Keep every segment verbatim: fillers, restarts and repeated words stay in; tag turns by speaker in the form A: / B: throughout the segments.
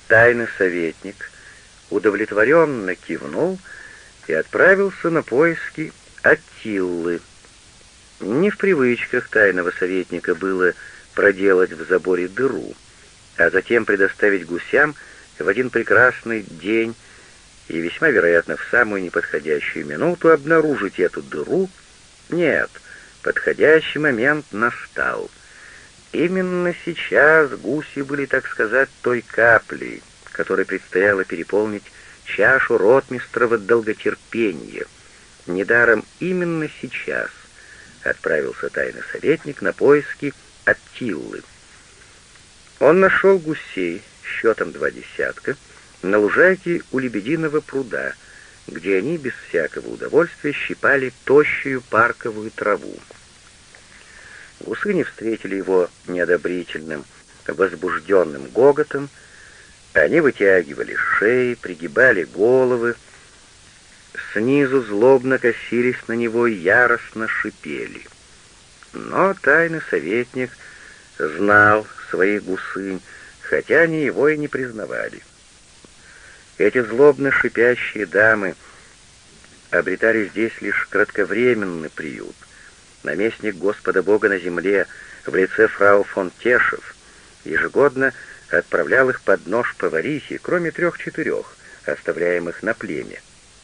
A: Тайный советник удовлетворенно кивнул и отправился на поиски Аттиллы. Не в привычках тайного советника было проделать в заборе дыру, а затем предоставить гусям в один прекрасный день и весьма вероятно в самую неподходящую минуту обнаружить эту дыру. Нет, подходящий момент настал. Именно сейчас гуси были, так сказать, той каплей, которой предстояло переполнить чашу ротмистрова долготерпения. Недаром именно сейчас отправился тайный советник на поиски Аттиллы. Он нашел гусей счетом два десятка на лужайке у Лебединого пруда, где они без всякого удовольствия щипали тощую парковую траву. Гусы не встретили его неодобрительным, возбужденным гоготом. Они вытягивали шеи, пригибали головы, снизу злобно косились на него и яростно шипели. Но тайный советник знал своих гусынь, хотя они его и не признавали. Эти злобно шипящие дамы обретали здесь лишь кратковременный приют. Наместник Господа Бога на земле в лице фрау фон Тешев ежегодно отправлял их под нож поварихи, кроме трех-четырех, оставляемых на племя.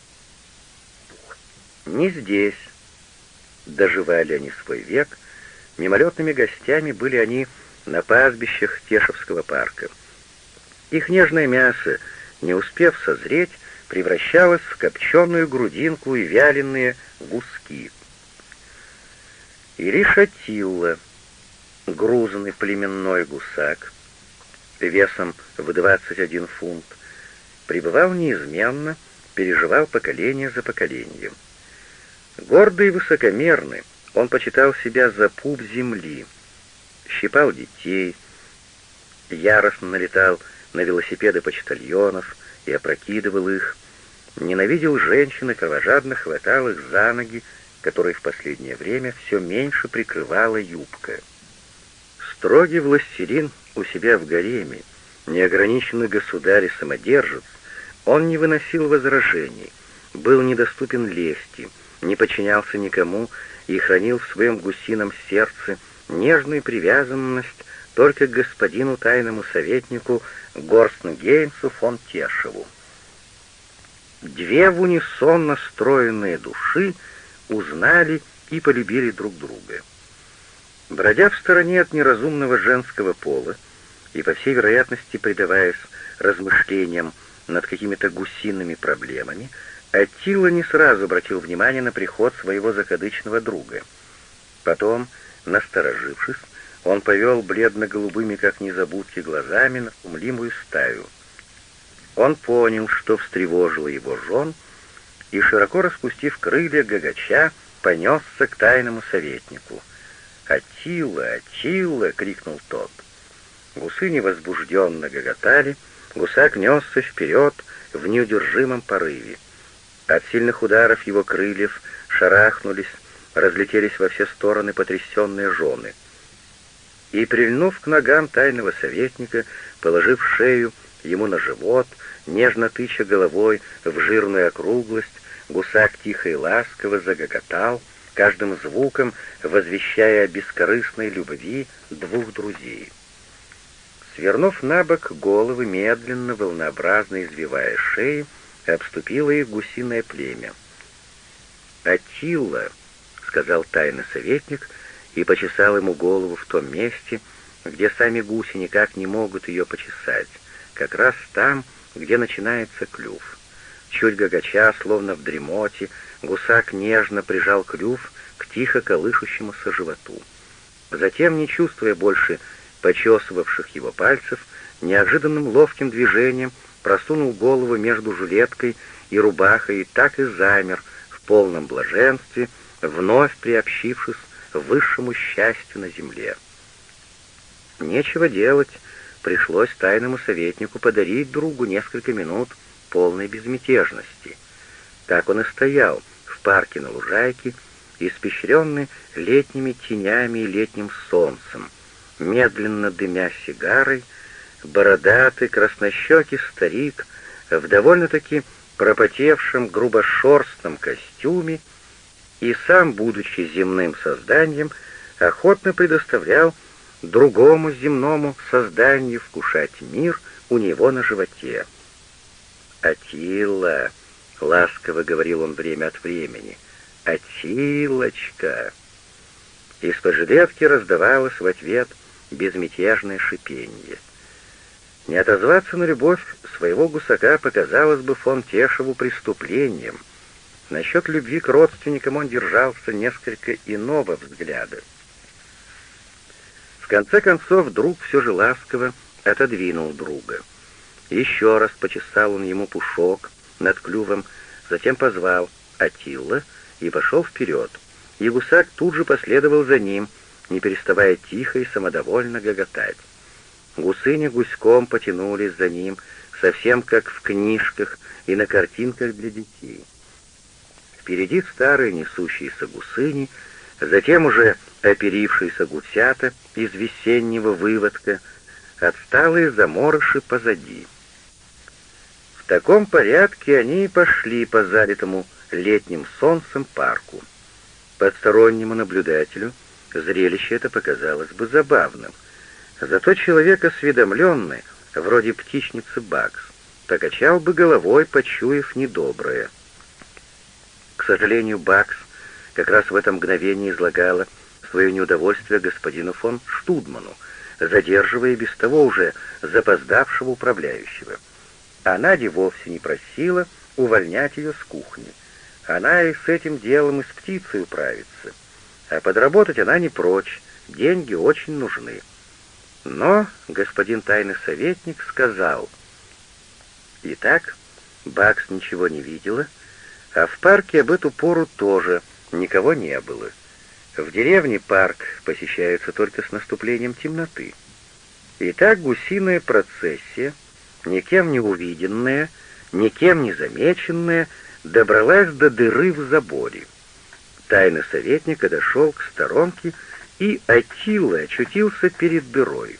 A: Не здесь доживали они свой век, мимолетными гостями были они на пастбищах Тешевского парка. Их нежное мясо, не успев созреть, превращалось в копченую грудинку и вяленые гуски. И лишь Аттилла, грузный племенной гусак, весом в двадцать один фунт, пребывал неизменно, переживал поколение за поколением. Гордый и высокомерный, он почитал себя за пуп земли, щипал детей, яростно налетал на велосипеды почтальонов и опрокидывал их, ненавидел женщин и кровожадно хватал их за ноги, которые в последнее время все меньше прикрывала юбка. Строгий властелин у себя в гареме, неограниченный государь и самодержец, он не выносил возражений, был недоступен лести, не подчинялся никому и хранил в своем гусином сердце нежную привязанность только к господину тайному советнику Горстенгейнцу фон Тешеву. Две в унисон настроенные души узнали и полюбили друг друга. Бродя в стороне от неразумного женского пола и, по всей вероятности, предаваясь размышлениям над какими-то гусиными проблемами, Аттилла не сразу обратил внимание на приход своего закадычного друга. Потом, насторожившись, он повел бледно-голубыми, как незабудки, глазами на умлимую стаю. Он понял, что встревожило его жен, и, широко распустив крылья, гагача понесся к тайному советнику. «Аттилла! Аттилла!» — крикнул тот. Гусыни возбужденно гоготали, гусак несся вперед в неудержимом порыве. От сильных ударов его крыльев шарахнулись, разлетелись во все стороны потрясенные жены. И, прильнув к ногам тайного советника, положив шею ему на живот, нежно тыча головой в жирную округлость, гусак тихо и ласково загоготал, каждым звуком возвещая о бескорыстной любви двух друзей. Свернув на бок головы, медленно, волнообразно извивая шеи, обступило их гусиное племя. «Аттилла», — сказал тайный советник и почесал ему голову в том месте, где сами гуси никак не могут ее почесать, как раз там, где начинается клюв. Чуть гагача, словно в дремоте, гусак нежно прижал клюв к тихо колышущемуся животу. Затем, не чувствуя больше почесывавших его пальцев, неожиданным ловким движением просунул голову между жилеткой и рубахой и так и замер в полном блаженстве, вновь приобщившись к высшему счастью на земле. Нечего делать, пришлось тайному советнику подарить другу несколько минут полной безмятежности. Так он и стоял в парке на лужайке, испещренный летними тенями и летним солнцем, медленно дымя сигарой, бородатый, краснощекий старик в довольно-таки пропотевшем грубошерстном костюме и сам, будучи земным созданием, охотно предоставлял другому земному созданию вкушать мир у него на животе. «Атилла», — ласково говорил он время от времени, — «Атилочка». Из-под жилетки раздавалось в ответ безмятежное шипенье. Не отозваться на любовь своего гусака показалось бы фон Тешеву преступлением. Насчет любви к родственникам он держался несколько иного взгляда. В конце концов, друг все же ласково отодвинул друга. Еще раз почесал он ему пушок над клювом, затем позвал «Атилла» и пошел вперед. И гусак тут же последовал за ним, не переставая тихо и самодовольно гоготать. Гусыни гуськом потянулись за ним, совсем как в книжках и на картинках для детей. Впереди старые несущиеся гусыни, затем уже оперившиеся гусята из весеннего выводка, отсталые заморыши позади. В таком порядке они и пошли по залитому летним солнцем парку. Постороннему наблюдателю зрелище это показалось бы забавным. Зато человек осведомленный, вроде птичницы Бакс, покачал бы головой, почуяв недоброе. К сожалению, Бакс как раз в это мгновение излагала свое неудовольствие господину фон Штудману, задерживая без того уже запоздавшего управляющего. А Надя вовсе не просила увольнять ее с кухни. Она и с этим делом и с птицей управится. А подработать она не прочь, деньги очень нужны. Но господин тайный советник сказал. Итак, Бакс ничего не видела, а в парке об эту пору тоже никого не было. В деревне парк посещается только с наступлением темноты. Итак, гусиная процессия, никем не увиденная, никем не замеченная, добралась до дыры в заборе. Тайный советник подошел к сторонке, и Атилла очутился перед дырой.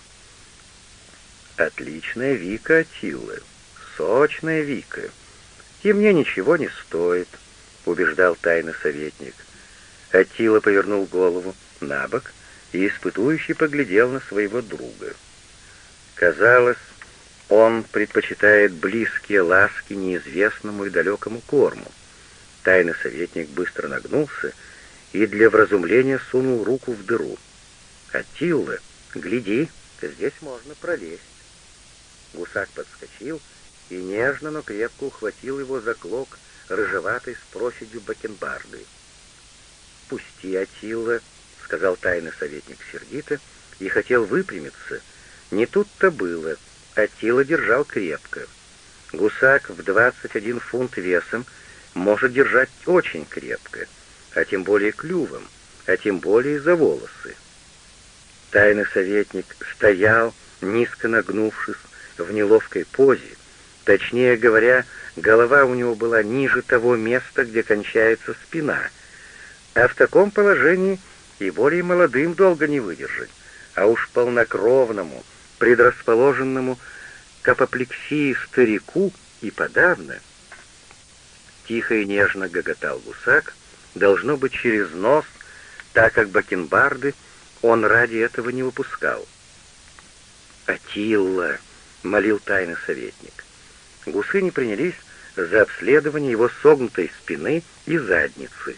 A: «Отличная Вика, Атилла, сочная Вика. И мне ничего не стоит», — убеждал тайный советник. Атилла повернул голову на бок и испытующе поглядел на своего друга. Казалось, он предпочитает близкие ласки неизвестному и далекому корму. Тайный советник быстро нагнулся и для вразумления сунул руку в дыру. «Атилла, гляди, здесь можно пролезть». Гусак подскочил и нежно, но крепко ухватил его за клок рыжеватой с проседью бакенбарды. «Пусти, Атилла», — сказал тайный советник сердито, и хотел выпрямиться. Не тут-то было. Атилла держал крепко. Гусак в двадцать один фунт весом может держать очень крепко, а тем более клювом, а тем более за волосы. Тайный советник стоял, низко нагнувшись, в неловкой позе. Точнее говоря, голова у него была ниже того места, где кончается спина. А в таком положении и более молодым долго не выдержать, а уж полнокровному, предрасположенному к апоплексии старику и подавно. Тихо и нежно гоготал гусак, должно быть через нос, так как бакенбарды он ради этого не выпускал. «Атилла!» — молил тайный советник. Гусыни принялись за обследование его согнутой спины и задницы.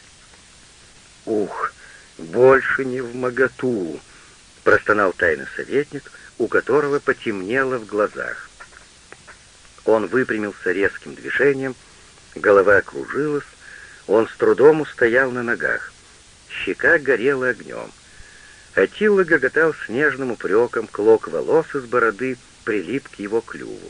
A: «Ух, больше не вмоготу!» — простонал тайный советник, у которого потемнело в глазах. Он выпрямился резким движением, голова окружилась, он с трудом устоял на ногах. Щека горела огнем. Атилла гоготал с нежным упреком, клок волос из бороды прилип к его клюву.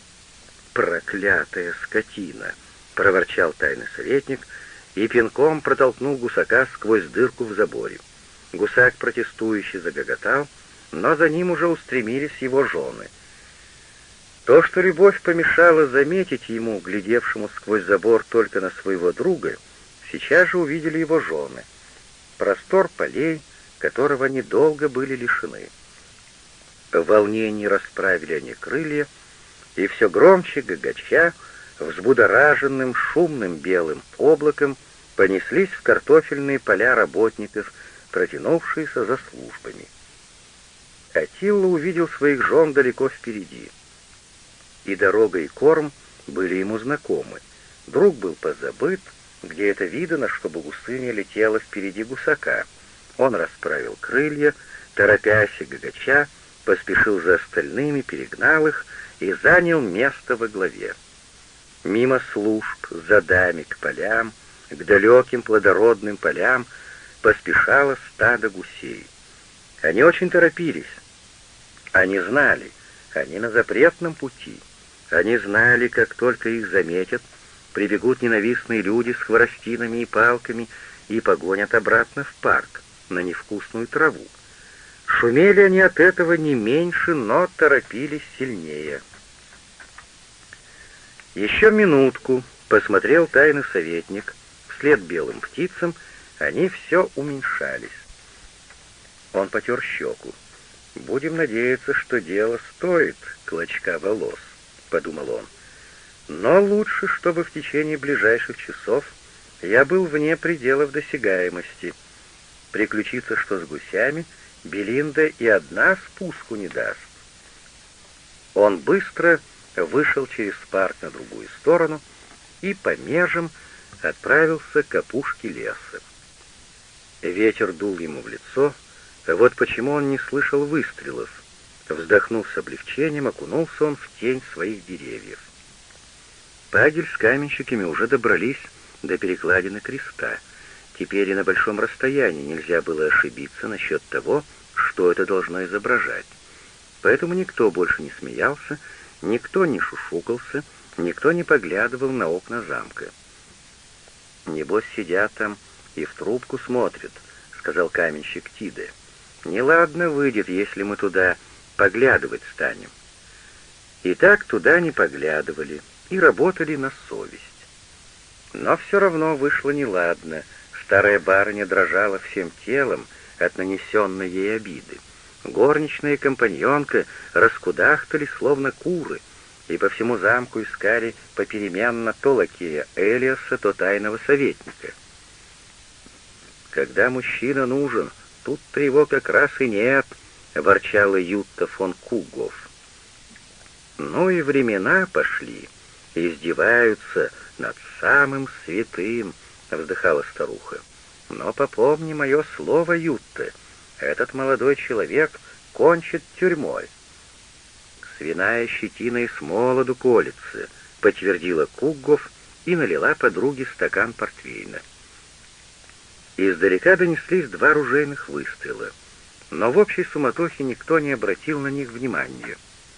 A: «Проклятая скотина!» — проворчал тайный советник и пинком протолкнул гусака сквозь дырку в заборе. Гусак протестующе загоготал, но за ним уже устремились его жены. То, что любовь помешала заметить ему, глядевшему сквозь забор только на своего друга, сейчас же увидели его жены. Простор полей, которого они долго были лишены. В волнении расправили они крылья, и все громче гагача, взбудораженным шумным белым облаком понеслись в картофельные поля работников, протянувшиеся за службами. Аттила увидел своих жен далеко впереди. И дорога, и корм были ему знакомы. Друг был позабыт, где это видано, чтобы гусыня летела впереди гусака. Он расправил крылья, торопясь и гагача, поспешил за остальными, перегнал их и занял место во главе. Мимо служб, за дами, к полям, к далеким плодородным полям поспешало стадо гусей. Они очень торопились. Они знали, они на запретном пути. Они знали, как только их заметят, прибегут ненавистные люди с хворостинами и палками и погонят обратно в парк, на невкусную траву. Шумели они от этого не меньше, но торопились сильнее. Еще минутку, посмотрел тайный советник, вслед белым птицам они все уменьшались. Он потер щеку. «Будем надеяться, что дело стоит клочка волос», — подумал он. «Но лучше, чтобы в течение ближайших часов я был вне пределов досягаемости. Приключится, что с гусями Белинда и одна спуску не даст». Он быстро вышел через парк на другую сторону и по межам отправился к опушке леса. Ветер дул ему в лицо, вот почему он не слышал выстрелов. Вздохнув с облегчением, окунулся он в тень своих деревьев. Пагель с каменщиками уже добрались до перекладины креста. Теперь и на большом расстоянии нельзя было ошибиться насчет того, что это должно изображать. Поэтому никто больше не смеялся, никто не шушукался, никто не поглядывал на окна замка. «Небось, сидят там и в трубку смотрят», — сказал каменщик Тиде. «Неладно выйдет, если мы туда поглядывать станем». И так туда не поглядывали и работали на совесть. Но все равно вышло неладно. Старая барыня дрожала всем телом от нанесенной ей обиды. Горничная и компаньонка раскудахтали, словно куры, и по всему замку искали попеременно то лакея Элиаса, то тайного советника. «Когда мужчина нужен, тут-то его как раз и нет», — ворчала Ютта фон Куггоф. «Ну и времена пошли, издеваются над самым святым», — вздыхала старуха. «Но попомни мое слово, Ютта, этот молодой человек кончит тюрьмой». «Свиная щетина и с молоду колется», — подтвердила Куггоф и налила подруге стакан портвейна. Издалека донеслись два ружейных выстрела, но в общей суматохе никто не обратил на них внимания.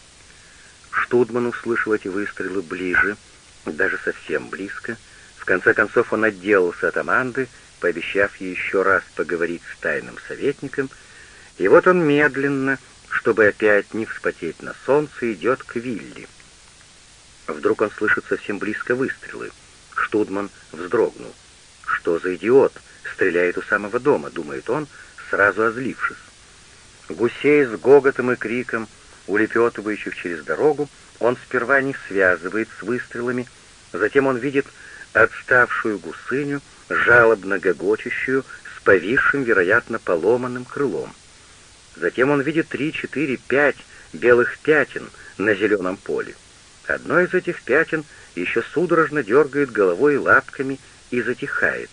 A: Штудман услышал эти выстрелы ближе, даже совсем близко. В конце концов он отделался от Аманды, пообещав ей еще раз поговорить с тайным советником, и вот он медленно, чтобы опять не вспотеть на солнце, идет к Вилли. Вдруг он слышит совсем близко выстрелы. Штудман вздрогнул. «Что за идиот? Стреляет у самого дома», — думает он, сразу озлившись. Гусей с гоготом и криком, улепетывающих через дорогу, он сперва не связывает с выстрелами, затем он видит отставшую гусыню, жалобно гогочущую, с повисшим, вероятно, поломанным крылом. Затем он видит три, четыре, пять белых пятен на зеленом поле. Одно из этих пятен еще судорожно дергает головой и лапками и затихает.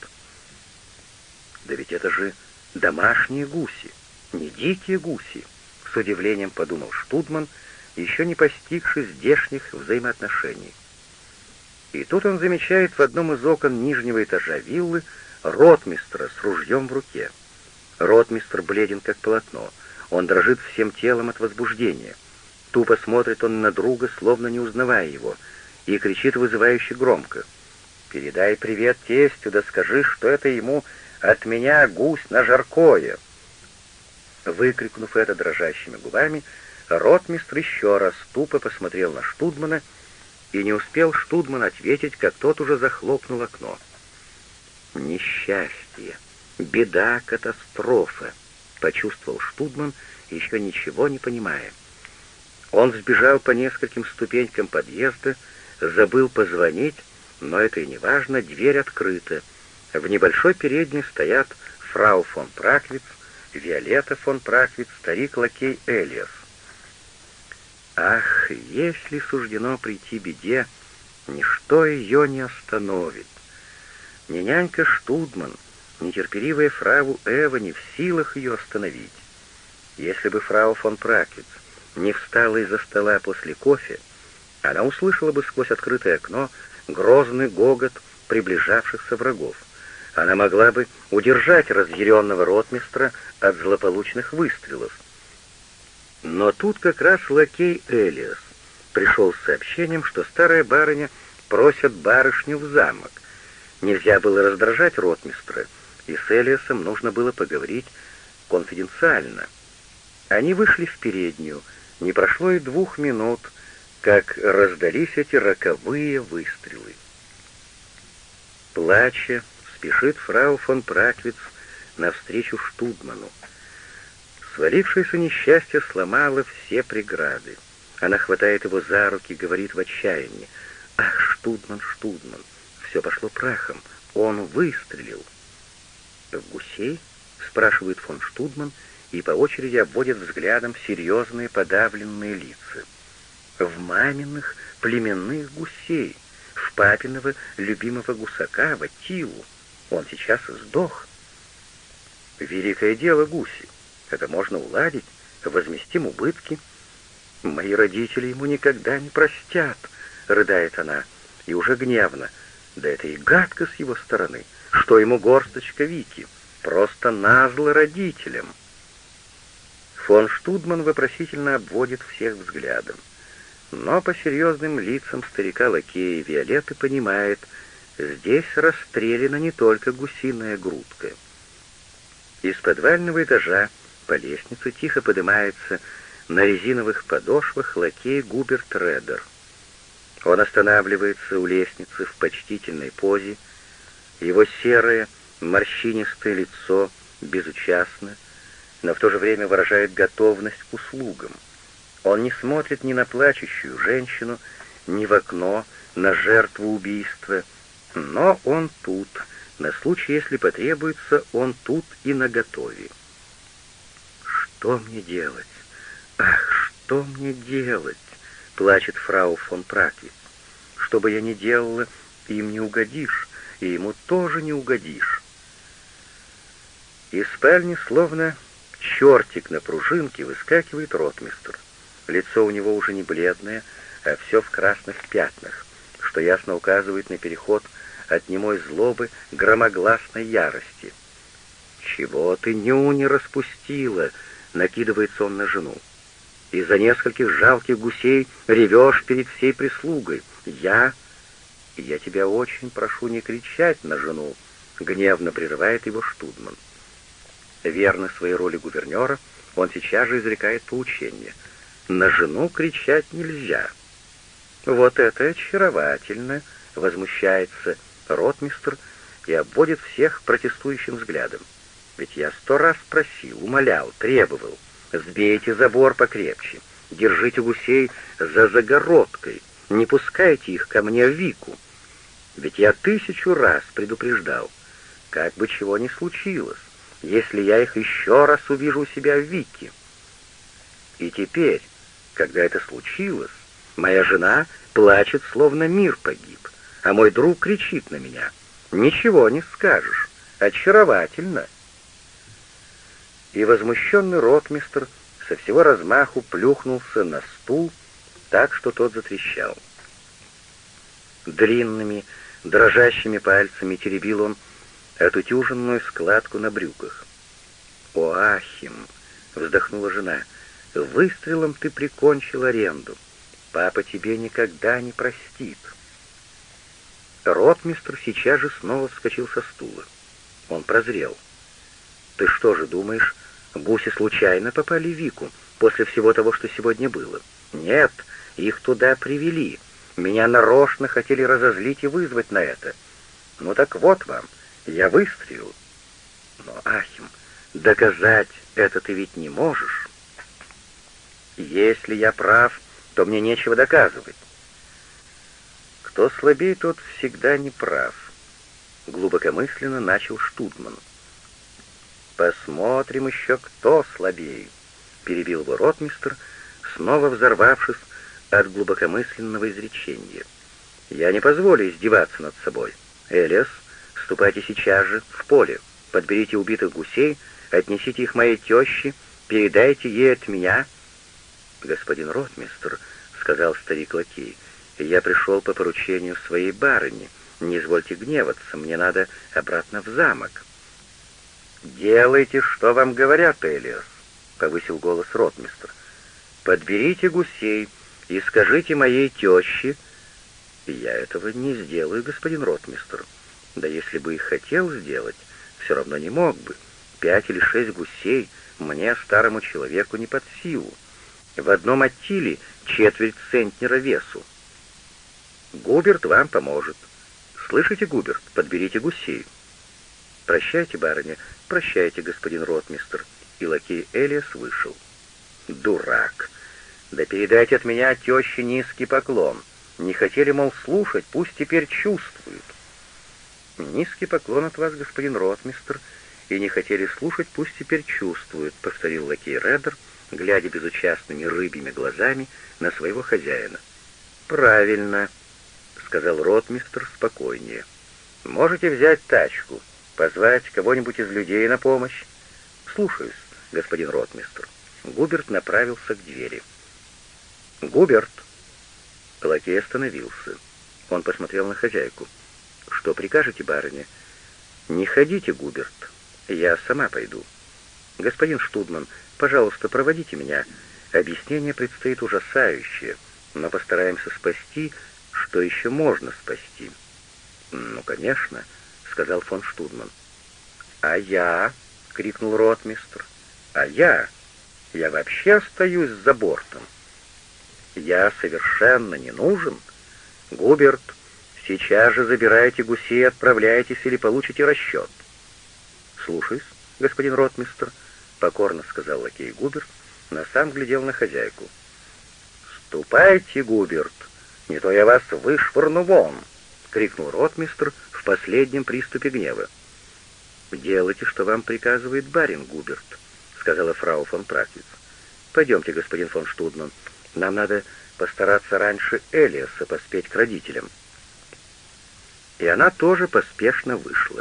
A: «Да ведь это же домашние гуси, не дикие гуси», — с удивлением подумал Штудман, еще не постигший здешних взаимоотношений. И тут он замечает в одном из окон нижнего этажа виллы ротмистра с ружьем в руке. Ротмистр бледен, как полотно. Он дрожит всем телом от возбуждения. Тупо смотрит он на друга, словно не узнавая его, и кричит вызывающе громко: «Передай привет тестю, да скажи, что это ему от меня гусь на жаркое!» Выкрикнув это дрожащими губами, ротмистр еще раз тупо посмотрел на Штудмана, и не успел Штудман ответить, как тот уже захлопнул окно. «Несчастье! Беда, катастрофа!» — почувствовал Штудман, еще ничего не понимая. Он сбежал по нескольким ступенькам подъезда, забыл позвонить, но это и не важно, дверь открыта. В небольшой передней стоят фрау фон Праквиц, Виолетта фон Праквиц, старик-лакей Элиас. Ах, если суждено прийти беде, ничто ее не остановит. Ни нянька Штудман, ни терпеливая фрау Эва не в силах ее остановить. Если бы фрау фон Праквиц не встала из-за стола после кофе, она услышала бы сквозь открытое окно грозный гогот приближавшихся врагов. Она могла бы удержать разъяренного ротмистра от злополучных выстрелов. Но тут как раз лакей Элиас пришел с сообщением, что старая барыня просит барышню в замок. Нельзя было раздражать ротмистра, и с Элиасом нужно было поговорить конфиденциально. Они вышли в переднюю. Не прошло и двух минут, как раздались эти роковые выстрелы. Плача, спешит фрау фон Праквиц навстречу Штудману. Свалившееся несчастье сломало все преграды. Она хватает его за руки, говорит в отчаянии: «Ах, Штудман, Штудман, все пошло прахом, он выстрелил». «В гусей?» — спрашивает фон Штудман, и по очереди обводит взглядом серьезные подавленные лица. «В маминых племенных гусей, в папиного любимого гусака, в Аттилу. Он сейчас сдох». «Великое дело гуси. Это можно уладить, возместим убытки». «Мои родители ему никогда не простят», — рыдает она, и уже гневно. «Да это и гадко с его стороны. Что ему горсточка Вики? Просто назло родителям». Фон Штудман вопросительно обводит всех взглядом. Но по серьезным лицам старика-лакея Виолетты понимает, здесь расстреляна не только гусиная грудка. Из подвального этажа по лестнице тихо поднимается на резиновых подошвах лакей Губерт Редер. Он останавливается у лестницы в почтительной позе. Его серое, морщинистое лицо безучастно, но в то же время выражает готовность к услугам. Он не смотрит ни на плачущую женщину, ни в окно, на жертву убийства, но он тут, на случай, если потребуется, он тут и наготове. «Что мне делать? Ах, что мне делать?» — плачет фрау фон Праквиц. «Что бы я ни делала, им не угодишь, и ему тоже не угодишь». Из спальни, словно чертик на пружинке, выскакивает ротмистр. Лицо у него уже не бледное, а все в красных пятнах, что ясно указывает на переход от немой злобы к громогласной ярости. «Чего ты нюни распустила?» — накидывается он на жену. «Из-за нескольких жалких гусей ревешь перед всей прислугой. Я... Я тебя очень прошу не кричать на жену», — гневно прерывает его Штудман. Верно своей роли гувернера, он сейчас же изрекает поучение. «На жену кричать нельзя». «Вот это очаровательно!» — возмущается ротмистр и обводит всех протестующим взглядом. «Ведь я сто раз просил, умолял, требовал. Сбейте забор покрепче, держите гусей за загородкой, не пускайте их ко мне в Вику. Ведь я тысячу раз предупреждал, как бы чего ни случилось, если я их еще раз увижу у себя в Вике. И теперь, когда это случилось, моя жена плачет, словно мир погиб, а мой друг кричит на меня. Ничего не скажешь, очаровательно». И возмущенный ротмистр со всего размаху плюхнулся на стул, так что тот затрещал. Длинными, дрожащими пальцами теребил он отутюженную складку на брюках. «О, Ахим!» — вздохнула жена. «Выстрелом ты прикончил аренду. Папа тебе никогда не простит». Ротмистр сейчас же снова вскочил со стула. Он прозрел. «Ты что же думаешь, гуси случайно попали в Вику после всего того, что сегодня было? Нет, их туда привели. Меня нарочно хотели разозлить и вызвать на это. Ну так вот вам, я выстрелил. Но, Ахим, доказать это ты ведь не можешь». Если я прав, то мне нечего доказывать. Кто слабее, тот всегда не прав, глубокомысленно начал Штудман. Посмотрим еще, кто слабее, перебил его ротмистр, снова взорвавшись от глубокомысленного изречения. Я не позволю издеваться над собой. Элиас, ступайте сейчас же в поле, подберите убитых гусей, отнесите их моей теще, передайте ей от меня. Господин ротмистр, сказал старик-лакей, я пришел по поручению своей барыни. Не извольте гневаться, мне надо обратно в замок. «Делайте, что вам говорят, Элиас», — повысил голос ротмистр. «Подберите гусей и скажите моей теще...» «Я этого не сделаю, господин ротмистр. Да если бы и хотел сделать, все равно не мог бы. Пять или шесть гусей мне, старому человеку, не под силу. В одном оттиле четверть центнера весу. Губерт вам поможет. Слышите, Губерт, подберите гусей». «Прощайте, барыня, прощайте, господин ротмистр», и лакей Элиас вышел. «Дурак! Да передайте от меня теще низкий поклон. Не хотели, мол, слушать, пусть теперь чувствуют». «Низкий поклон от вас, господин ротмистр, и не хотели слушать, пусть теперь чувствуют», — повторил лакей Реддер, глядя безучастными рыбьими глазами на своего хозяина. «Правильно», — сказал ротмистр спокойнее. «Можете взять тачку, позвать кого-нибудь из людей на помощь?» «Слушаюсь, господин ротмистр». Губерт направился к двери. «Губерт!» Лакей остановился. Он посмотрел на хозяйку. «Что прикажете, барыня?» «Не ходите, Губерт, я сама пойду». «Господин Штудман, пожалуйста, проводите меня. Объяснение предстоит ужасающее, но постараемся спасти, что еще можно спасти». «Ну, конечно», — сказал фон Штудман. «А я?» — крикнул ротмистр. «А я? Я вообще остаюсь за бортом. Я совершенно не нужен. Губерт, сейчас же забирайте гусей и отправляйтесь или получите расчет». «Слушаюсь, господин ротмистр», — покорно сказал лакей Губерт, но сам глядел на хозяйку. «Ступайте, Губерт, не то я вас вышвырну вон!» — крикнул ротмистр в последнем приступе гнева. «Делайте, что вам приказывает барин Губерт», — сказала фрау фон Праквиц. «Пойдемте, господин фон Штудман, нам надо постараться раньше Элиаса поспеть к родителям». И она тоже поспешно вышла.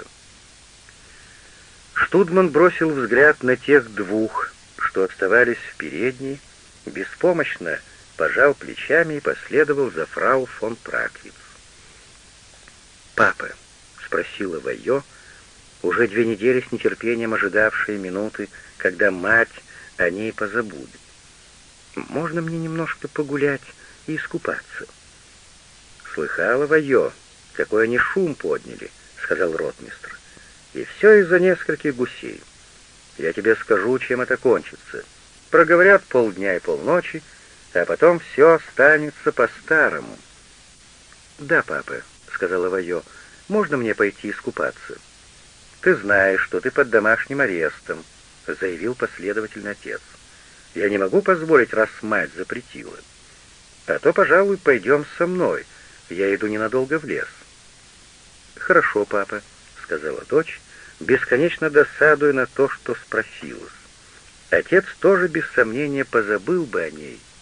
A: Штудман бросил взгляд на тех двух, что оставались в передней, беспомощно пожал плечами и последовал за фрау фон Праквиц. «Папа», — спросила Вайо, уже две недели с нетерпением ожидавшие минуты, когда мать о ней позабудет, «можно мне немножко погулять и искупаться?» «Слыхала, Вайо, какой они шум подняли», — сказал ротмистр. «И все из-за нескольких гусей. Я тебе скажу, чем это кончится. Проговорят полдня и полночи, а потом все останется по-старому». «Да, папа», — сказала Вайо, — «можно мне пойти искупаться?» «Ты знаешь, что ты под домашним арестом», — заявил последовательный отец. «Я не могу позволить, раз мать запретила. А то, пожалуй, пойдем со мной. Я иду ненадолго в лес». «Хорошо, папа», — сказала дочь, бесконечно досадуя на то, что спросилась. Отец тоже без сомнения позабыл бы о ней,